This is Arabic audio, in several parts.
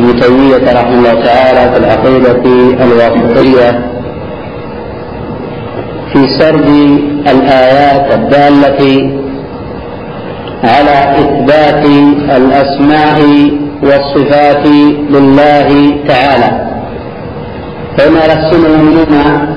ابن تيمية رحمه الله تعالى في العقيدة الواسطية في سرد الآيات الدالة على إثبات الأسماء والصفات لله تعالى. فإن السنة يؤمنون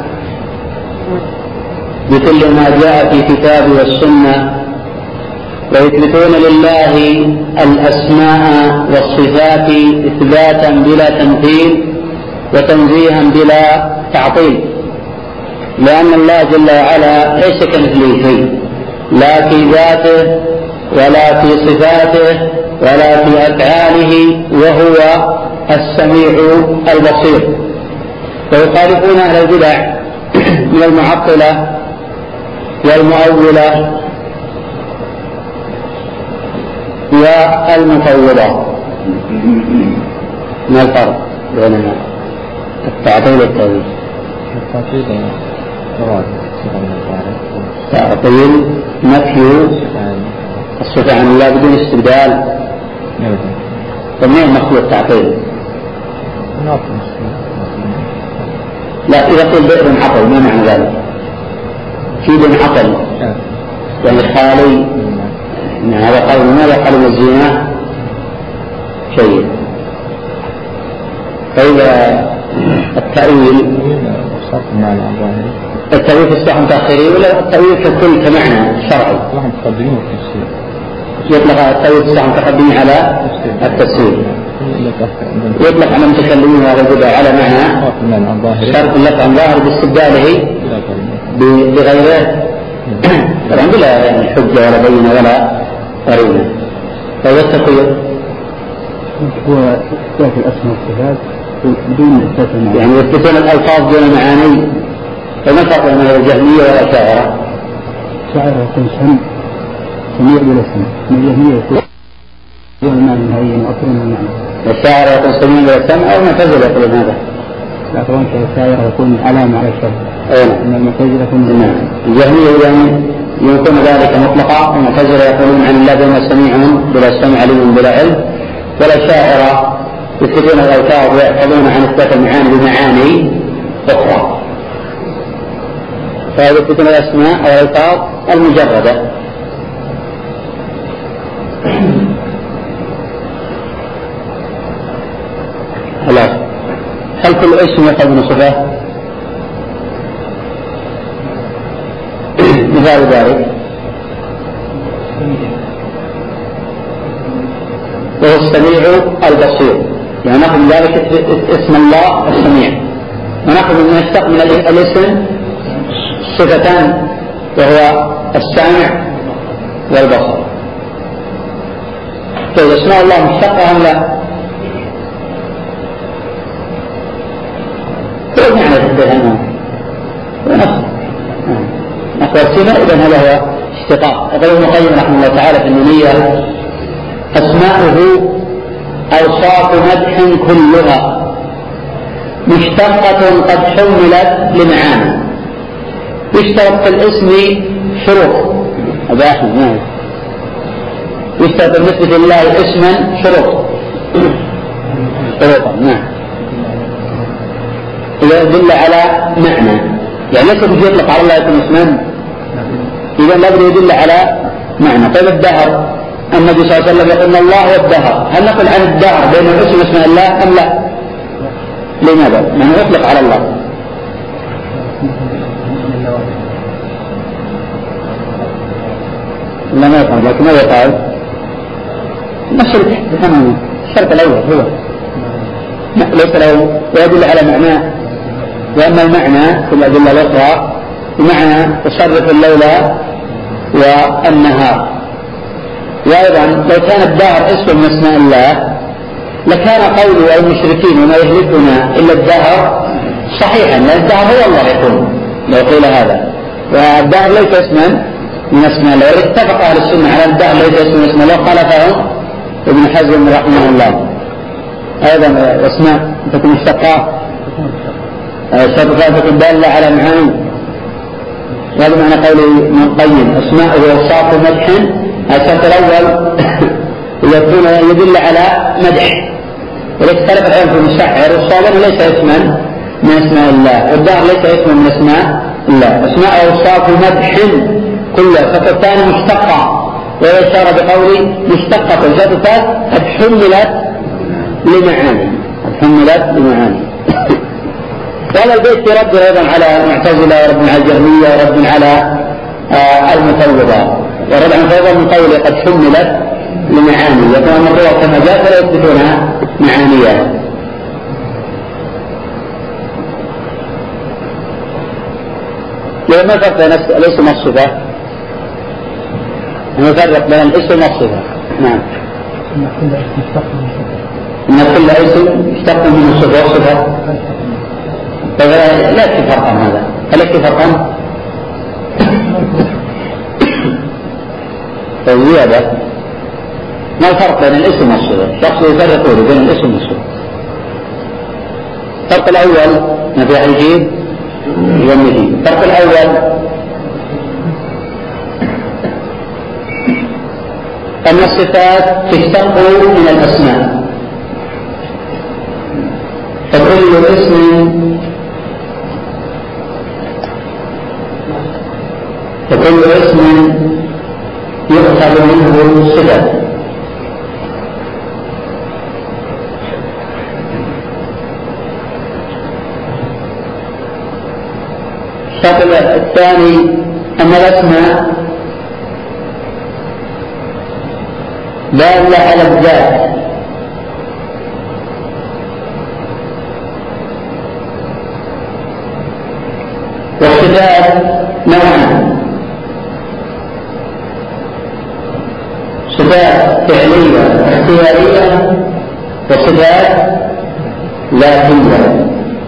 بكل ما جاء في الكتاب والسنة ويثبتون لله الأسماء والصفات إثباتا بلا تمثيل وتنزيها بلا تعطيل، لأن الله جل وعلا ليس كمثله شيء، لا في ذاته ولا في صفاته ولا في أفعاله، وهو السميع البصير. ويخالفون أهل البدع من المعطلة والمؤولة والمفوضة. ما الفرق بين التعطيل والتأويل؟ التعطيل نفي الصفة عن الله بدون استبدال. فمن مقصود التعطيل؟ لا، إذا قل بئر عطل ما معنى ذلك؟ شيء عطل يعني خالي. هذا قال ماذا قال الزنا شيء. فإذا التأويل التأويل في الصحن تأخيري ولا التأويل ككل كمعنى شرعي؟ يطلق التأويل في الصحن تقدمي على التفسير، يطلق على المتكلمين وهذا البدع على معنى شرط اللفظ عن ظاهر باستبداله بغيره طبعا بلا يعني حجة ولا بينة ولا قرينة. فهذا التقييد هو إثبات الأسماء والصفات بدون إثبات المعاني، يعني يثبتون الألفاظ دون معاني. فما فرق بين الجهمية والأشاعرة؟ الأشاعرة يكون سميع بلا سمع، الجهمية يكون دون المعنى نهائيا وأكرم المعنى. الأشاعرة يكون سميع بلا سمع، أو المعتزلة يقولون هذا؟ لا طبعا الأشاعرة يكون علامة على الشر. أما المعتزلة يكون الجهمية يعني يكون ذلك مطلقا، والمعتزلة يقولون عن الله بما سميع بلا سمع عليم بلا علم، والأشاعرة يثبتون الألفاظ ويحفظون عن إثبات المعاني بمعاني أخرى. فيثبتون الأسماء والألفاظ المجردة. هل كل اسم يأخذ من صفة؟ مثال ذلك وهو السميع البصير، يعني نأخذ من ذلك اسم الله السميع، ونأخذ من يشتق من الاسم صفتان وهو السامع والبصر. طيب اسماء الله مشتقة أم لا؟ كيف معنى التهمة؟ نحو السماء إذن هذا هو اشتقاق. يقول ابن القيم رحمه الله تعالى في النونية: أسماؤه أوصاف مدح كلها مشتقة قد حملت لمعاني. يشترط في الاسم شروط. أبا أحمد نعم، يشترط بالنسبة لله اسما شروطا. نعم، يدل على معنى، يعني ليس بده يطلق على الله يكون اسما، إذا لابد يدل على معنى. طيب الدهر، النبي صلى الله عليه وسلم يقول الله هو الدهر، هل نقول عن الدهر بين الاسم اسم الله أم لا؟ لماذا؟ لأنه يطلق على الله. لا ما يفعل، لكن ماذا يفعل؟ نفس الشرط الأول هو ليس له ويدل على معناه. وأما المعنى في الأدلة الأخرى بمعنى تصرف الليل والنهار. وأيضا لو كان الدهر اسم من اسماء الله لكان قول المشركين وما يهلكنا إلا الدهر صحيحا، لأن الدهر هو الله يقول لو قيل هذا. والدهر ليس اسما من اسماء الله، واتفق أهل السنة على الدهر ليس اسم من اسماء الله، خالفهم ابن حزم رحمه الله. أيضا اسماء تكون مشتقة، الشرطات تكون دالة على معاني. وهذا معنى قول ابن القيم: أسماء وأوصاف مدح. الشرط الأول يدل على مدح، وليس اختلف العلم في المشعر. والصابر ليس اسما من اسماء الله، والدهر ليس اسما من اسماء الله. اسماء اوصاف مدح كلها. الخط الثاني مشتقة، ويشار بقول مشتقة. الجهة الثالث قد حملت لمعاني، وهذا البيت يرد أيضا على المعتزلة ورد على الجهمية ورد على المفوضة. ورد على المفوضة من قوله قد حملت لمعاني، يكون الروح كما جاء فلا يثبتونها معانيها. ما الفرق بين الاسم والصفة؟ نفرق بين الاسم والصفة. نعم. إن كل اسم يشتق من الصفة والصفة. لا يكفي فرقا هذا. هل يكفي فرقا؟ زيادة. ما الفرق بين الاسم والصفة؟ شخص يفرق بين الاسم والصفة. الفرق الأول ما في حديث يومئذ. الفرق الأول أن الصفات تشتق من الأسماء، فكل اسم يؤخذ منه صفة. الشرط الثاني أن الأسماء دالة على الذات، والصفات نوعان: صفات فعلية اختيارية وصفات ذاتية.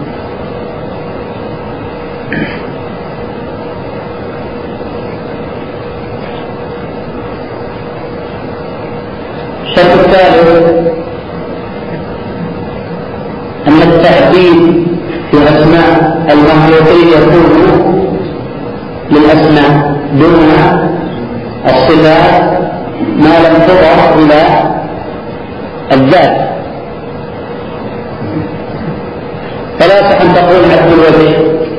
الشرط الثالث أن التعبيد في أسماء المخلوقين يكون للأسماء دون الصفات ما لم تضف إلى الذات. فلا يصح أن تقول عبد الوجه،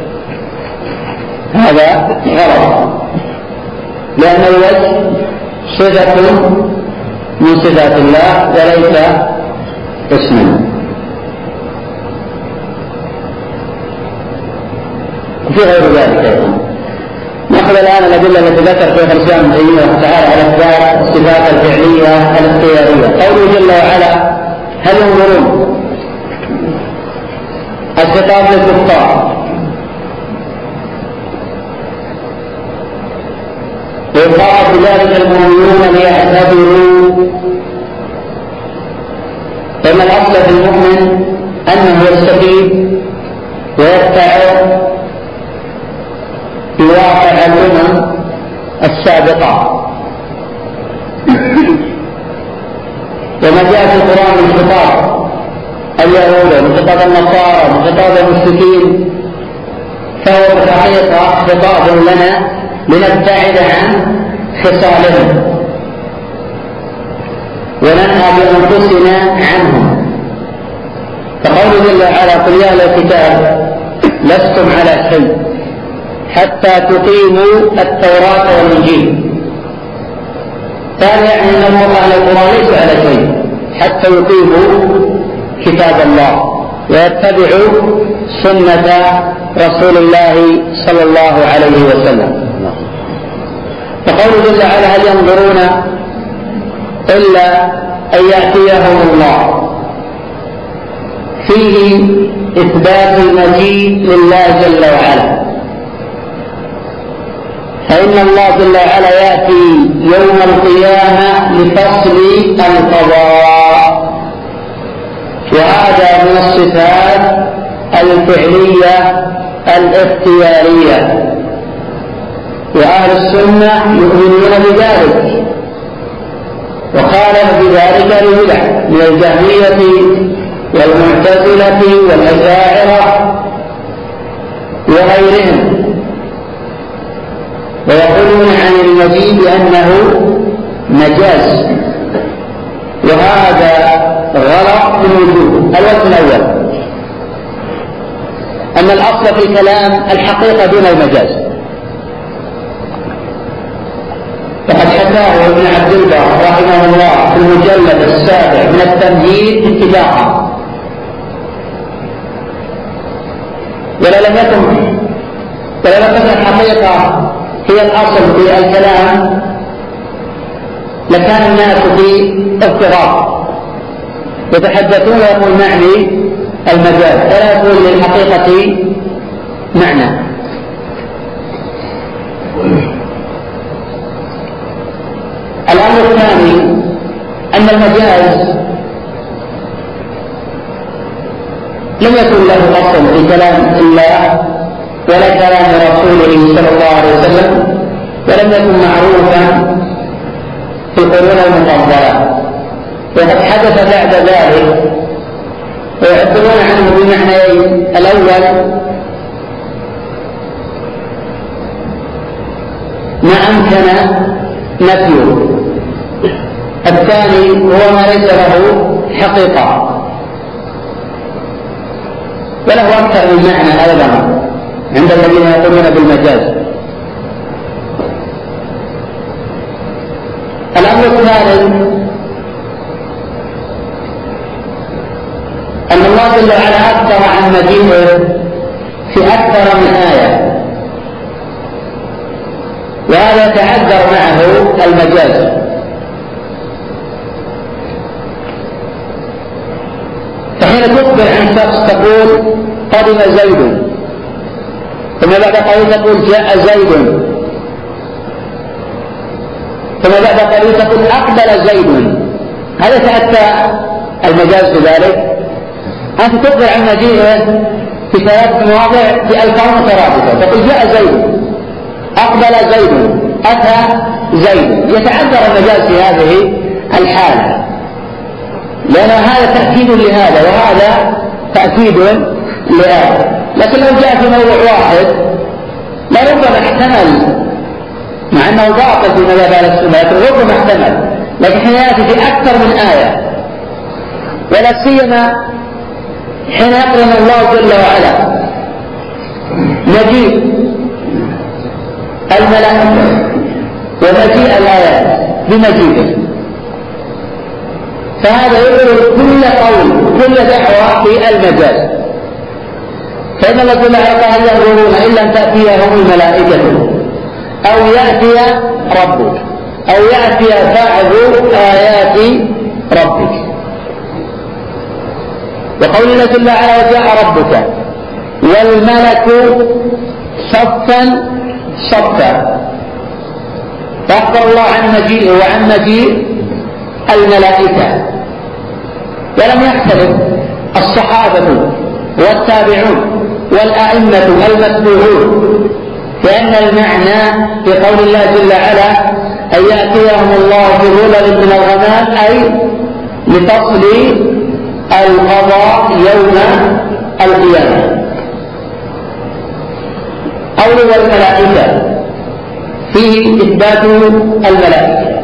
هذا غلط، لأن الوجه صفة من صفات الله وليس اسما. وفي غير ذلك أيضا. نأخذ الآن الأدلة التي ذكر شيخ الإسلام ابن تيمية تعالى على الذات الصفات الفعلية الاختيارية. قوله جل وعلا: هل ينظرون؟ الخطاب للكفار، ويخاطب بذلك المؤمنون ليعتبروا، فإن الأصل في المؤمن أنه يستفيد ويتبع في واقع الأمم السابقة. وما جاء في القرآن من خطاب اليهود ومن خطاب النصارى ومن خطاب المشركين فهو في الحقيقة خطاب لنا لنبتعد عن خصالهم وننهى بأنفسنا عنهم. فقوله جل وعلا: قل يا أهل الكتاب لستم على شيء حتى تقيموا التوراة والإنجيل. ثانيا أن أهل القرآن ليسوا على شيء حتى يقيموا كتاب الله ويتبعوا سنة رسول الله صلى الله عليه وسلم. فقوله جل وعلا: هل ينظرون إلا أن يأتيهم الله، فيه إثبات المجيء لله جل وعلا، فإن الله جل وعلا يأتي يوم القيامة لفصل القضاء، وهذا من الصفات الفعلية الاختيارية، وأهل السنة يؤمنون بذلك، وخالف بذلك البدع من الجهمية والمعتزلة والأشاعرة وغيرهم، ويقولون عن المجيء بأنه مجاز، وهذا غلط من وجوه. الوجه الأول أن الأصل في الكلام الحقيقة دون المجاز، فقد حكاه ابن عبد البر رحمه الله في المجلد السابع من التمهيد اتفاقا. ولو لم تكن الحقيقة هي الأصل في الكلام لكان الناس في اضطراب يتحدثون ويقول معني المجاز ولا يقول للحقيقة معنى. الأمر الثاني أن المجاز لم يكن له أصل في كلام الله ولا كلام رسوله صلى الله عليه وسلم، ولم يكن معروفا في القرون المفضلة، وقد حدث بعد ذلك ويعبرون عنه بمعنيين: الأول ما أمكن نفيه، الثاني هو ما ليس له حقيقة وله أكثر من معنى أيضا عند الذين يقولون بالمجاز. الأمر الثالث أن الله جل وعلا أخبر عن مجيئه في أكثر من آية، وهذا يتعذر معه المجاز. فحين تخبر عن شخص تقول قدم زيد، ثم بعد قليل تقول جاء زيد، ثم بعد قليل تقول أقبل زيد، هل يتأتى المجاز بذلك؟ أنت تخبر عن مجيئه في 3 مواضع بألفاظ مترادفة، تقول جاء زيد، أقبل زيد، أتى زيد، يتعذر المجاز في هذه الحالة، لأن هذا تأكيد لهذا وهذا تأكيد لهذا. لكن لو جاء في موضوع واحد لربما احتمل، مع أنه باطل في مذهب أهل السنة لكن ربما احتمل، لكن حين يأتي في أكثر من آية، ولا سيما حين يقرن الله جل وعلا مجيء الملائكة ومجيء الآيات بمجيئه، فهذا يقول كل قول كل دعوة في المجاز. فإن الله جل وعلا هل ينظرون إلا أن تأتيهم الملائكة أو يأتي ربك أو يأتي بعض آيات ربك. وقول الله جل وعلا وجاء ربك والملك صفا صفا، فأخبر الله عن مجيئه وعن مجيء الملائكة. ولم يختلف الصحابة والتابعون والأئمة المتبوعون لأن المعنى في قول الله جل وعلا أن يأتيهم الله بظلل من الغمام أي لفصل القضاء يوم القيامة. قول الملائكة فيه إثبات الملائكة،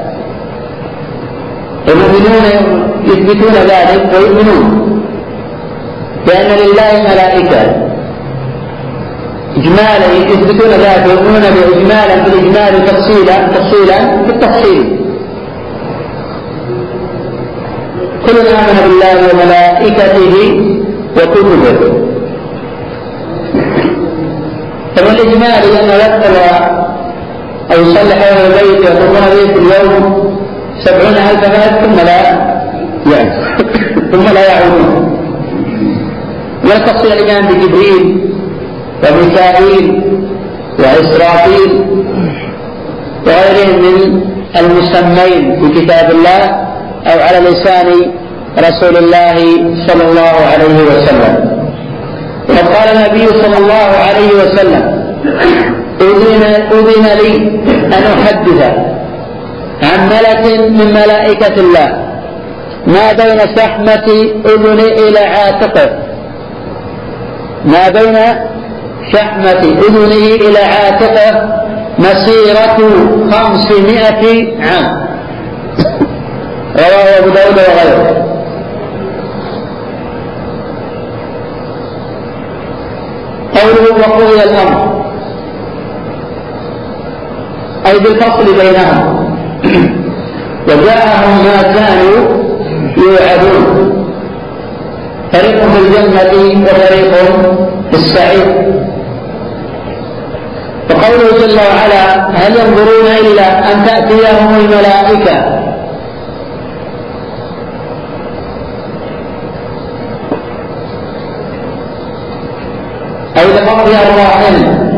المؤمنون يثبتون ذلك ويؤمنون بأن لله ملائكة إجمالا، يثبتون ذلك ويؤمنون بإجمالا بالإجمال تفصيلا بالتفصيل. كلنا آمن بالله وملائكته وكتبه. فمن الإجمال أنه يدخل أو يصلح أهل البيت يقومون به في اليوم 70,000 ملك ثم لا يعودون. والتفصيل الإيمان بجبريل وميكائيل وإسرافيل وغيرهم من المسمين في كتاب الله أو على لسان رسول الله صلى الله عليه وسلم. وقد قال النبي صلى الله عليه وسلم أذن لي أن أحدث عن ملك من ملائكة الله ما بين شحمة أذني إلى عاتقه، ما بين شحمة أذنه إلى عاتقه مسيرة 500 عام، رواه أبو داود وغيره. وقضي الأمر، أي بالفصل بينهم، وجاءهم ما كانوا يوعدون، فريق في الجنة وفريق في السعير. وقوله جل وعلا: هل ينظرون إلا أن تأتيهم الملائكة أو لقبض أرواحهم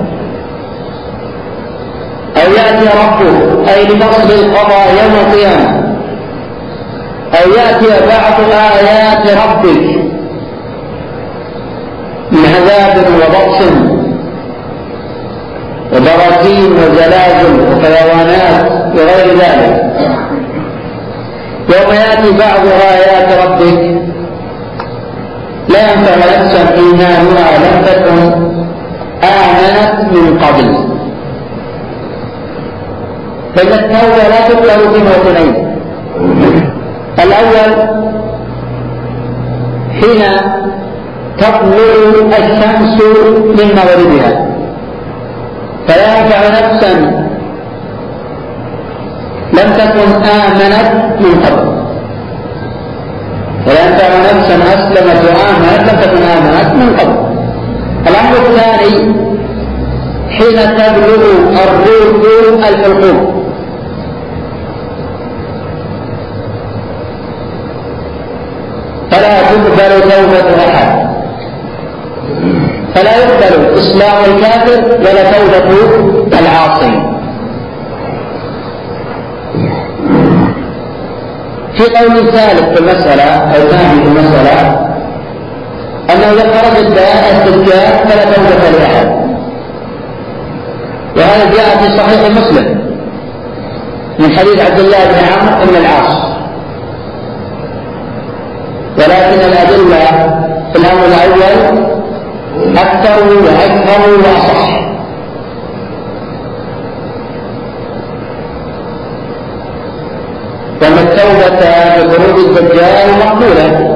أو يأتي ربه، أي لفصل القضاء يوم القيامة، أو يأتي بعض آيات ربك من عذاب وبطش وبراكين وزلازل وفيضانات وغير ذلك. يوم يأتي بعض آيات ربك لا ينفع نفسا إيمانها لم تكن آمنت من قبل، فإن التوبة لا تقبل في موطنين: الأول حين تطلع الشمس من مغربها، فلا ينفع نفسا لم تكن آمنت من قبل، ولا ينفع نفسا أسلمت وآمنت لم تكن آمنت من قبل. الأمر الثاني حين تبلغ الروح الحلقوم، فلا تقبل توبة أحد، فلا يقبل إسلام الكافر ولا توبة العاصي. في قول ثالث في المسألة أو ثاني في المسألة أنه إذا خرج الدجال فلا توبة لأحد، وهذا جاء في صحيح مسلم من حديث عبد الله بن عمرو بن العاص، ولكن الأدلة في الأمر الأول أكثر وأكثر وأصح. وأن التوبة بخروج الدجال مقبولة،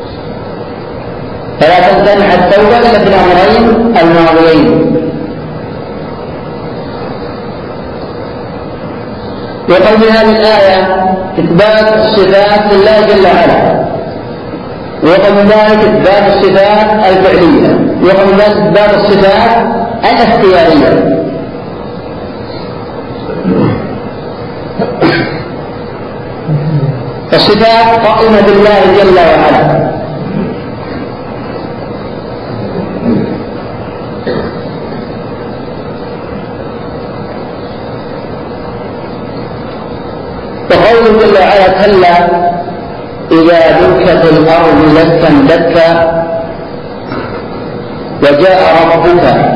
فلا تمتنع التوبة إلا في الأمرين الماضيين. وقول هذه الآية إثبات الصفات لله جل وعلا، وقول ذلك إثبات الصفات الفعلية، وقول ذلك إثبات الصفات الاختيارية. الصفات قائمة بالله جل وعلا، وقوله جل وعلا: كلا إذا دكت الأرض دكا دكا وجاء ربك.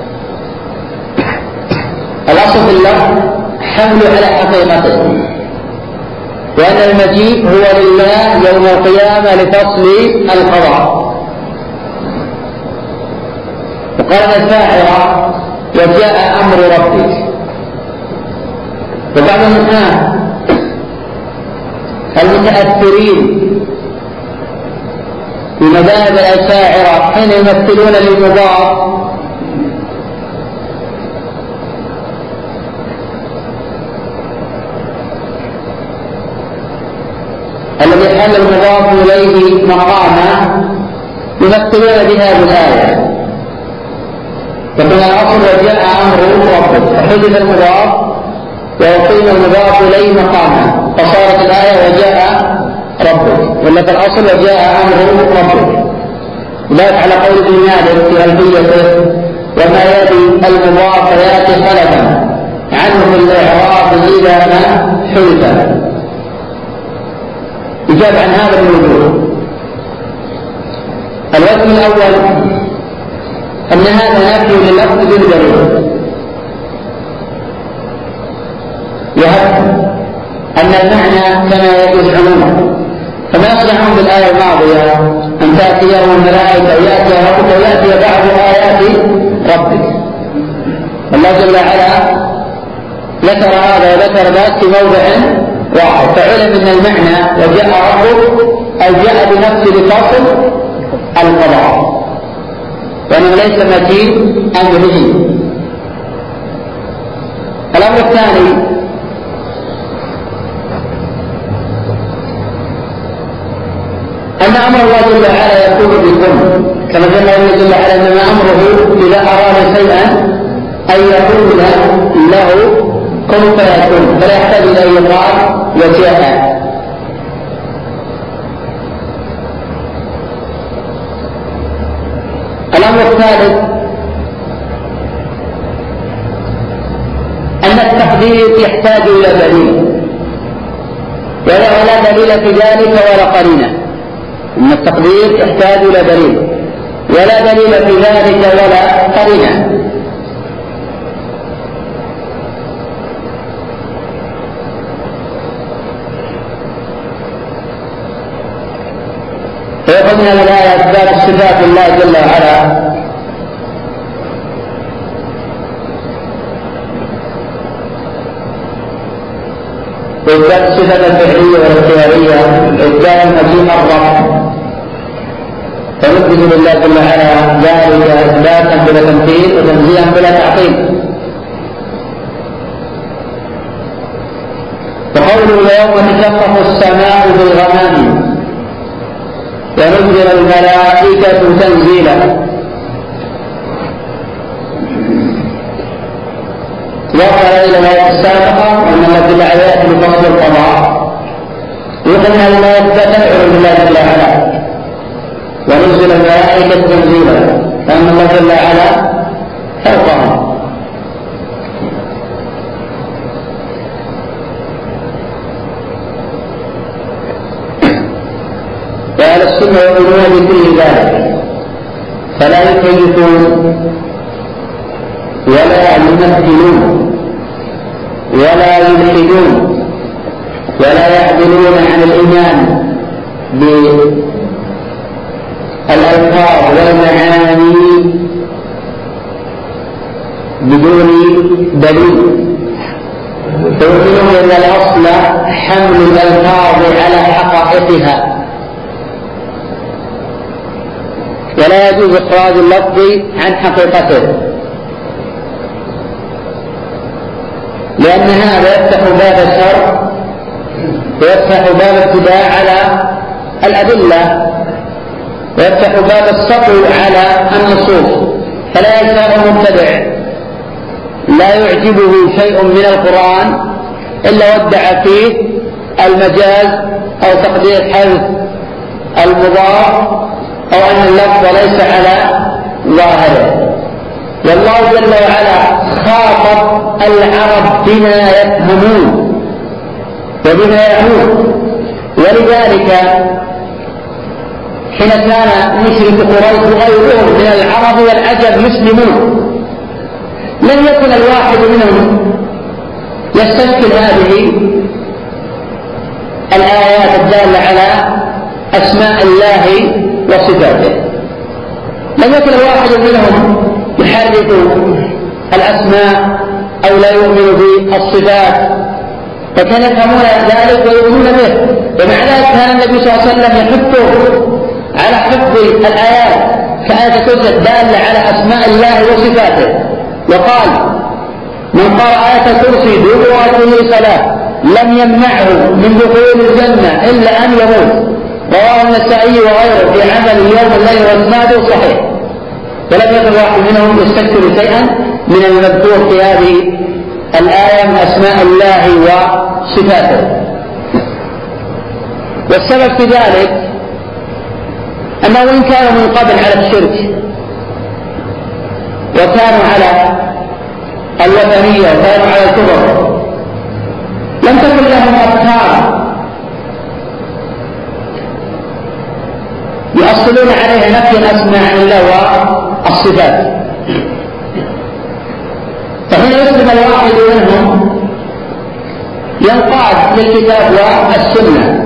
الأصل في اللفظ حمل على حقيقته، وأن المجيء هو لله يوم القيامة لفصل القضاء. وقال الشاعر: وجاء أمر ربك. وبعض الناس المتأثرين بمذاهب الأشاعرة حين يمثلون للمضاف الذي حل المضاف إليه مقامه يمثلون بهذه الآية، فمن الأصل وجاء أمر ربك، فحدث المضاف ويقيم المضاف إليه مقامه، فصارت الآية وجاء ربك، ولا في الأصل وجاء أمر ربك. ذلك على قول ابن مالك في ألفيته: وما يأتي المضاف يأتي خلفا عنه في الإعراب إذا ما حلف. يجاب عن هذا الوجوه. الوجه الأول أن هذا نفي لللفظ بالدليل، وهذا أن المعنى كما يزعمون، فما يصلحون بالآية الماضية أن تأتيهم الملائكة ويأتي ربك ويأتي بعض آيات ربك. الله جل وعلا ذكر هذا وذكر ذاك في موضع واحد، فعلم أن المعنى وجاء ربك أو جاء بنفس لفصل القضاء. وأنه ليس مجيء أمره. الأمر الثاني أن أمر الله جل وعلا يكون بالكون، كما قال الله جل وعلا إنما أمره إذا أراد شيئا أن يقول له كن فيكون، فلا يحتاج إلى أن يقال وجاء. الأمر الثالث أن التقدير يحتاج إلى دليل، ولا دليل في ذلك ولا قرينة. أن التقدير يحتاج إلى دليل، ولا دليل في ذلك ولا قرينة. فيقول من الآية إثبات صفات الله جل وعلا، وإثبات الصفات الفعلية والاختيارية، إثبات المجيء الرب، فنثبت لله جل وعلا ذلك إثباتا بلا تمثيل وتنزيها بلا تعطيل. وقوله ويوم تشقق السماء بالغمام ونزل الملائكة تنزيلا، وقال إلى الآية السابقة وأن الله جل وعلا يأتي بفصل القضاء، يقول أن الله تدعو بالله جل وعلا ونزل الملائكة تنزيلا، فأن الله جل وعلا فوقهم. وأهل السنة يؤمنون بكل ذلك، فلا يكيفون ولا يمثلون ولا يلحدون ولا يعدلون عن الإيمان بالألفاظ والمعاني بدون دليل. فيؤمنون أن الأصل حمل الألفاظ على حقائقها، ولا يجوز إخراج اللفظ عن حقيقته، لأن هذا يفتح باب الشرع ويفتح باب اتباع على الأدلة ويفتح باب السطو على النصوص. فلا يزال مبتدع لا يعجبه شيء من القرآن إلا ودع فيه المجاز أو تقدير حذف المضاف أو أن اللفظ ليس على ظاهره. والله جل وعلا خاطب العرب بما يفهمون وبما يعون، ولذلك حين كان مشرك قريش وغيرهم من العرب والعجم يسلمون لم يكن الواحد منهم يستشكل هذه الآيات الدالة على أسماء الله وصفاته. لم يكن الواحد منهم يحرك الأسماء أو لا يؤمن بالصفات، فكان يفهمون ذلك ويؤمنون به. ومع ذلك كان النبي صلى الله عليه وسلم يحثه على حفظ الآيات كآية الكرسي الدالة على أسماء الله وصفاته، وقال من قرأ آية الكرسي دون صلاة لم يمنعه من دخول الجنة إلا أن يموت. رواه النسائي وغيره في عمل يوم الليل واسناده صحيح. ولم يكن واحد منهم يستكثر شيئا من المذكور في هذه الآية من أسماء الله وصفاته. والسبب في ذلك أنه إن كانوا من قبل على الشرك وكانوا على الوثنية وكانوا على الكفر لم تكن لهم أفكار يؤصلون عليها نفي الأسماء عن الله والصفات. فحين يسلم الواحد منهم ينقاد للكتاب والسنة،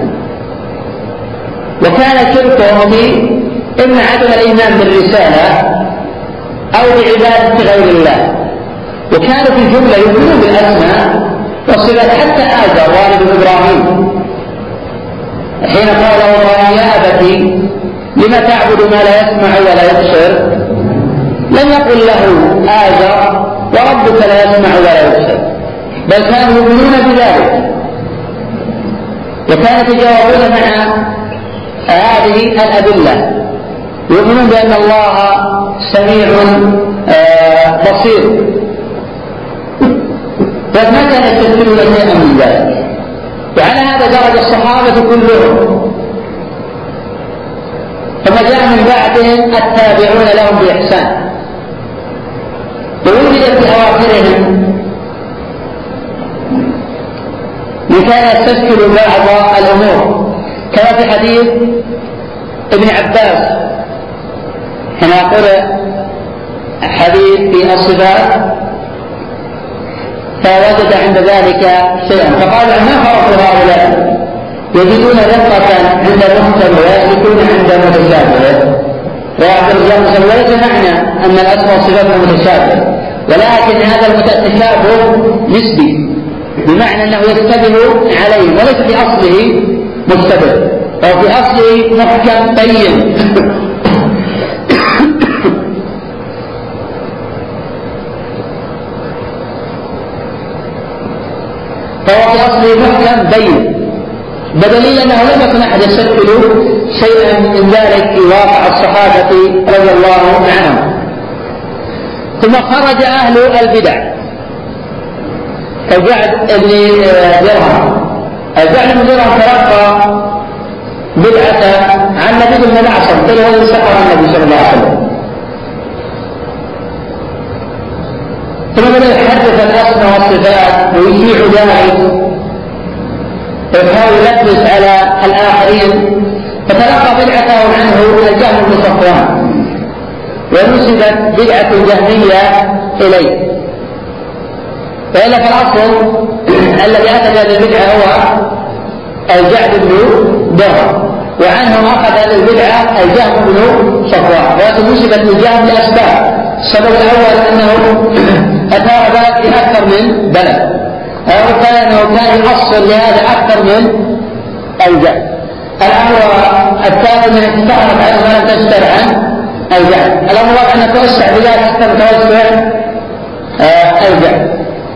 وكان شركهم إما عدم الإيمان بالرسالة أو بعبادة غير الله، وكانوا في الجملة يؤمنون بالأسماء والصفات. حتى آزر والد إبراهيم حين قال له يا أبتي لم تعبد ما لا يسمع ولا يبصر لم يقل له آزر وربك لا يسمع ولا يبصر، بل كانوا يؤمنون بذلك، وكانوا يتجاوبون مع هذه الأدلة، يؤمنون بأن الله سميع بصير، فما كان يستدلون شيئا من ذلك. وعلى هذا درج الصحابة كلهم، ثم جاء من بعدهم التابعون لهم بإحسان، ووجد في أواخرهم من كان يستشكل بعض الأمور، كما في حديث ابن عباس حين يقول حديث في الصفات فوجد عند ذلك شيئا فقال ما فرق هؤلاء يجدون رقة عند المحكم ويهلكون عند متشابه، ويعبر الرجال وليس معنى أن الأسماء والصفات متشابه، ولكن هذا المتشابه نسبي، بمعنى أنه يشتبه عليه وليس في أصله مشتبه، أو في أصله محكم بين. فهو في أصله محكم بين، بدليل أنه لم يكن أحد يستشكل شيئا من ذلك في واقع الصحابة رضي الله عنهم. ثم خرج أهل البدع كجعد بن درهم. الجعد بن درهم تلقى بدعة عن نبي بن الأعصم قال هو سحر النبي صلى الله عليه وسلم، ثم بدأ يحدث الأسماء والصفات ويشيع ذلك ويحاول يلبس على الآخرين، فتلقى بدعته عنه الجهم بن صفوان، ونسبت بدعة الجهمية إليه، وإلا فالأصل الذي أتى بالبدعة هو الجعد بن درهم، وعنه أخذ البدعة الجهم بن صفوان، ولكن نسبت للجهم لأسباب. السبب الأول أنه أثار ذلك في أكثر من بلد، أنه كان يؤصل لهذا أكثر من الجهل. الأمر الثاني من استعرض عن ما لم تستر عن الجهل. الأمر أن توسع بذلك حتى توسع الجهل.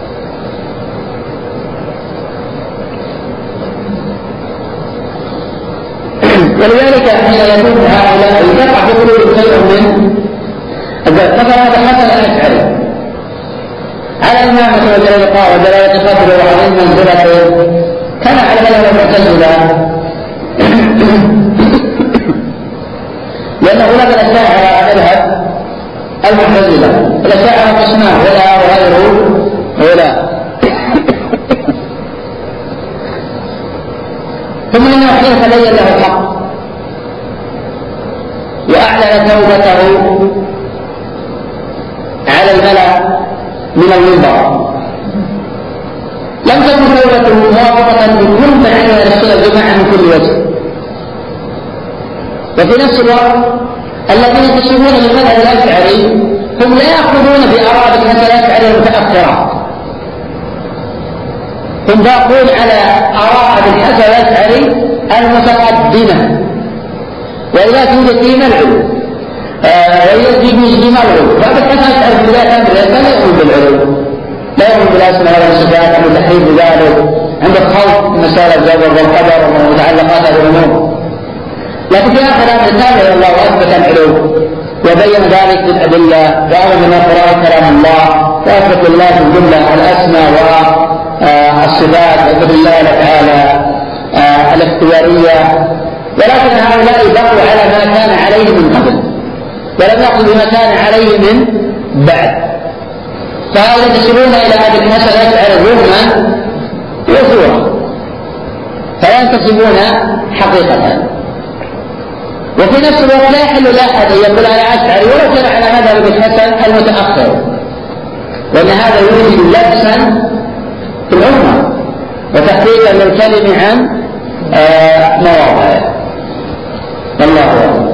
ولذلك حين يكون هؤلاء يقع في قلوب شيء من الجهل. مثلا هذا حسن الأشعري على إمامة ودلالة ودلالة قدر وعظيم منزلته، كان على مذهب المعتزلة لأن غلب الأشاعرة مذهب المعتزلة، الأشاعرة قسمان ولا وغيره ولا. ثم إنه حين تبين له الحق وأعلن توبته على الملأ من المنبر، لم تكن توبته موافقة لكل من علم الشيء الجماعة من كل وجه. وفي نفس الوقت الذين ينتسبون للمذهب الأشعري هم لا يأخذون بآراء المذهب الأشعري المتأخرة، هم باقون على آراء المذهب الأشعري المتقدمة، وإذا توجد فيه ملعب ويجب ملعب، فهذا الحسن الأشعري في ذات أمر لا يؤمن بالعلو، لا يؤمن بالأسماء والصفات أو تحريف ذلك، عند الخوف مسائل الجبر والقدر ومتعلقات الأمور. لكن في آخر الأمر الثاني الله أثبت العلو وبين ذلك بالأدلة، وأمر من القرآن كلام الله، وأثبت الله في الجملة الأسماء والصفات، وأثبت الله تعالى الاختيارية. ولكن هؤلاء بقوا على ما كان عليه من قبل، ولم يأخذوا بما كان عليه من بعد، فهؤلاء ينتسبون إلى أبي الحسن الأشعري ظلما وزورا، فلا ينتسبون حقيقة. وفي نفس الوقت لا يحل لأحد أن يقول أنا أشعري ولو كان على مذهب ابن الحسن المتأخر، وأن هذا يوجد لبسا في الأمة وتحقيقا للكلم عن مواضعه. والله أعلم.